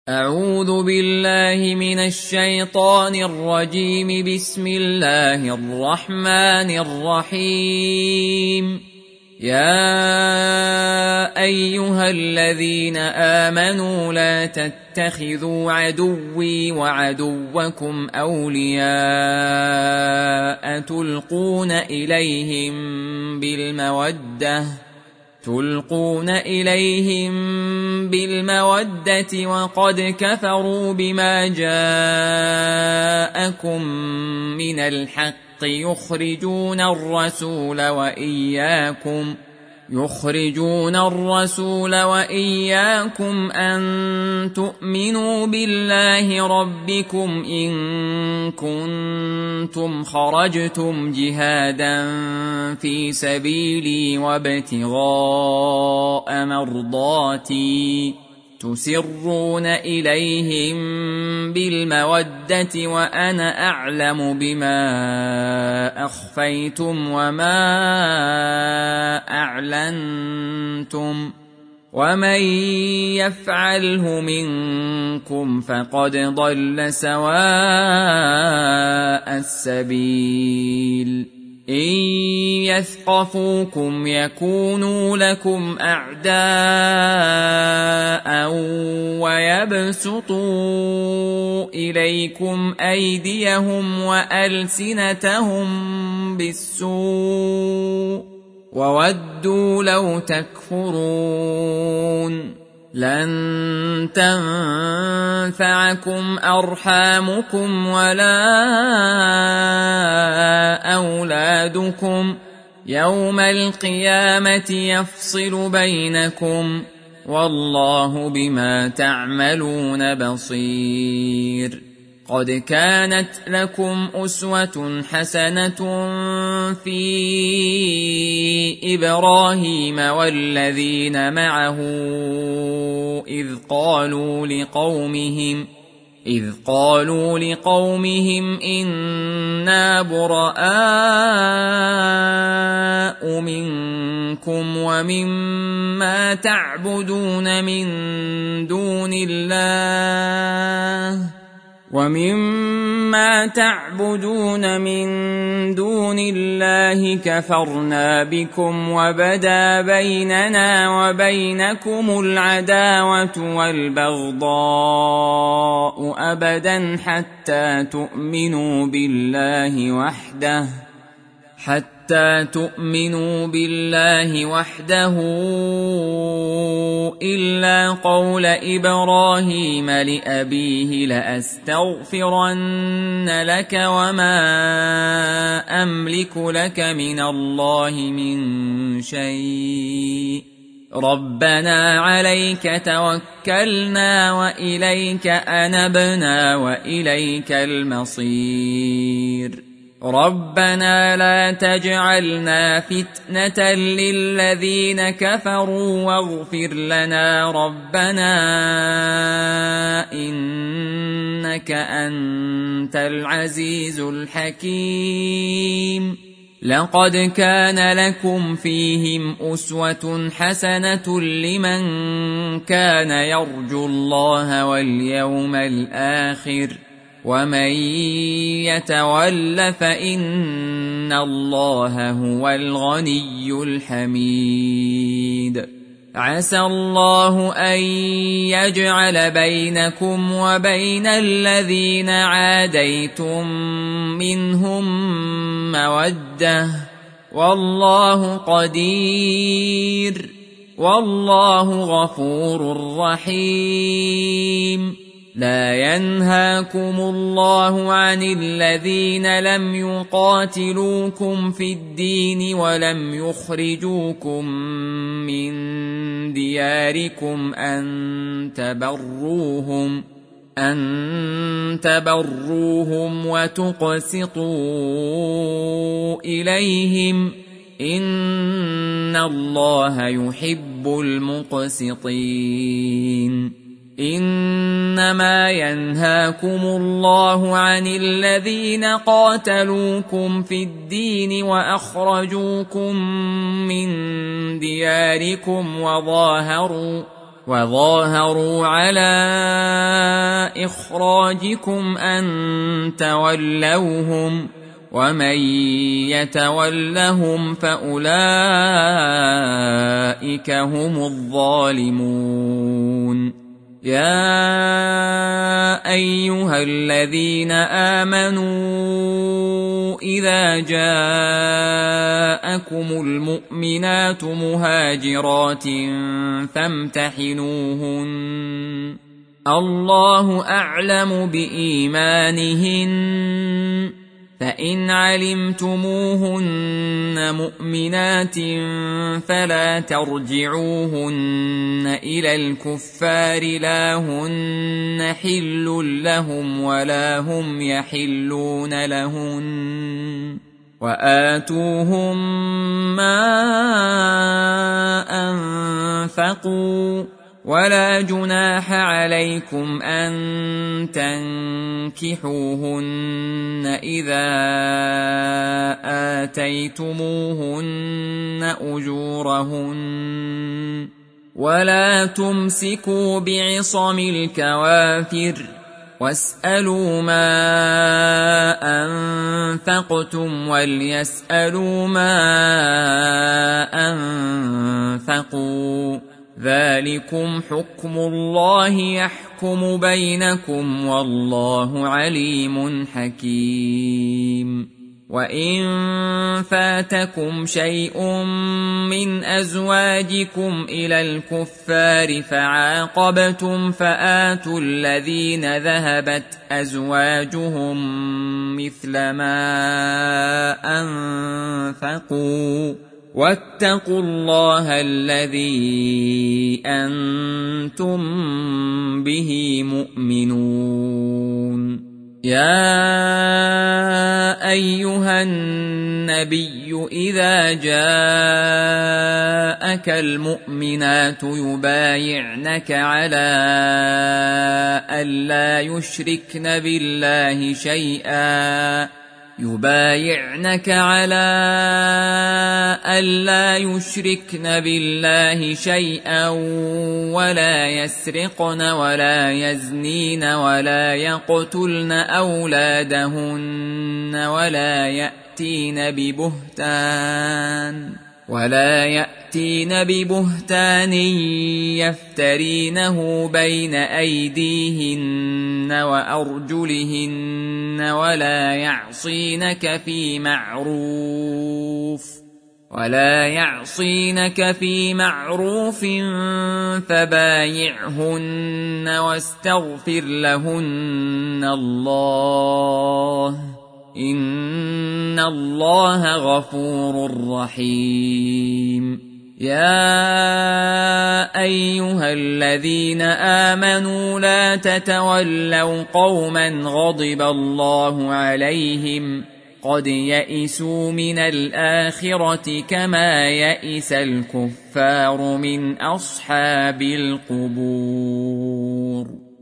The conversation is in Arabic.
أعوذ بالله من الشيطان الرجيم. بسم الله الرحمن الرحيم. يا أيها الذين آمنوا لا تتخذوا عدوي وعدوكم أولياء تلقون إليهم بالمودة وقد كفروا بما جاءكم من الحق يخرجون الرسول وإياكم أن تؤمنوا بالله ربكم إن كنتم خرجتم جهادا في سبيلي وابتغاء مرضاتي تسرون إليهم بالمودة وأنا أعلم بما أخفيتم وما أعلنتم ومن يفعله منكم فقد ضل سواء السبيل. إن يثقفوكم يكونوا لكم أعداء ويبسطوا إليكم أيديهم وألسنتهم بالسوء وودوا لو تكفرون. لن تنفعكم أرحامكم ولا أولادكم يوم القيامة يفصل بينكم والله بما تعملون بصير. قد كانت لكم أسوة حسنة في إبراهيم والذين معه إذ قالوا لقومهم إنا براء منكم ومما تعبدون من دون الله كفرنا بكم وبدا بيننا وبينكم العداوة والبغضاء أبدا حتى تؤمنوا بالله وحده إلا قول إبراهيم لأبيه لأستغفرن لك وما أملك لك من الله من شيء ربنا عليك توكلنا وإليك أنبنا وإليك المصير. ربنا لا تجعلنا فتنة للذين كفروا واغفر لنا ربنا إنك أنت العزيز الحكيم. لقد كان لكم فيهم أسوة حسنة لمن كان يرجو الله واليوم الآخر ومن يتول فإن الله هو الغني الحميد. عسى الله أن يجعل بينكم وبين الذين عاديتم منهم مودة والله قدير والله غفور رحيم. لا ينهاكم الله عن الذين لم يقاتلوكم في الدين ولم يخرجوكم من دياركم أن تبروهم وتقسطوا إليهم إن الله يحب المقسطين. إنما ينهاكم الله عن الذين قاتلوكم في الدين وأخرجوكم من دياركم وظاهروا على إخراجكم أن تولوهم ومن يتولهم فأولئك هم الظالمون يا أيها الذين آمنوا إذا جاءكم المؤمنات مهاجرات فامتحنوهن الله أعلم بإيمانهن فإن علمتموهن مؤمنات فلا ترجعوهن إلى الكفار لا هن حل لهم ولا هم يحلون لهن وآتوهم ما أنفقوا ولا جناح عليكم أن تنكحوهن إذا آتيتموهن أجورهن ولا تمسكوا بعصم الكوافر واسألوا ما أنفقتم وليسألوا ما أنفقوا ذلكم حكم الله يحكم بينكم والله عليم حكيم وإن فاتكم شيء من أزواجكم إلى الكفار فعاقبتم فآتوا الذين ذهبت أزواجهم مثل ما أنفقوا واتقوا الله الذي أنتم به مؤمنون يا أيها النبي إذا جاءك المؤمنات يبايعنك على ألا يشركن بالله شيئا ولا يسرقن ولا يزنين ولا يقتلن أولادهن ولا يأتين ببهتان يفترينه بين أيديهن وأرجلهن ولا يعصينك في معروف فبايعهن واستغفر لهن الله إن الله غفور رحيم يا أيها الذين آمنوا لا تتولوا قوما غضب الله عليهم قد يئسوا من الآخرة كما يئس الكفار من أصحاب القبور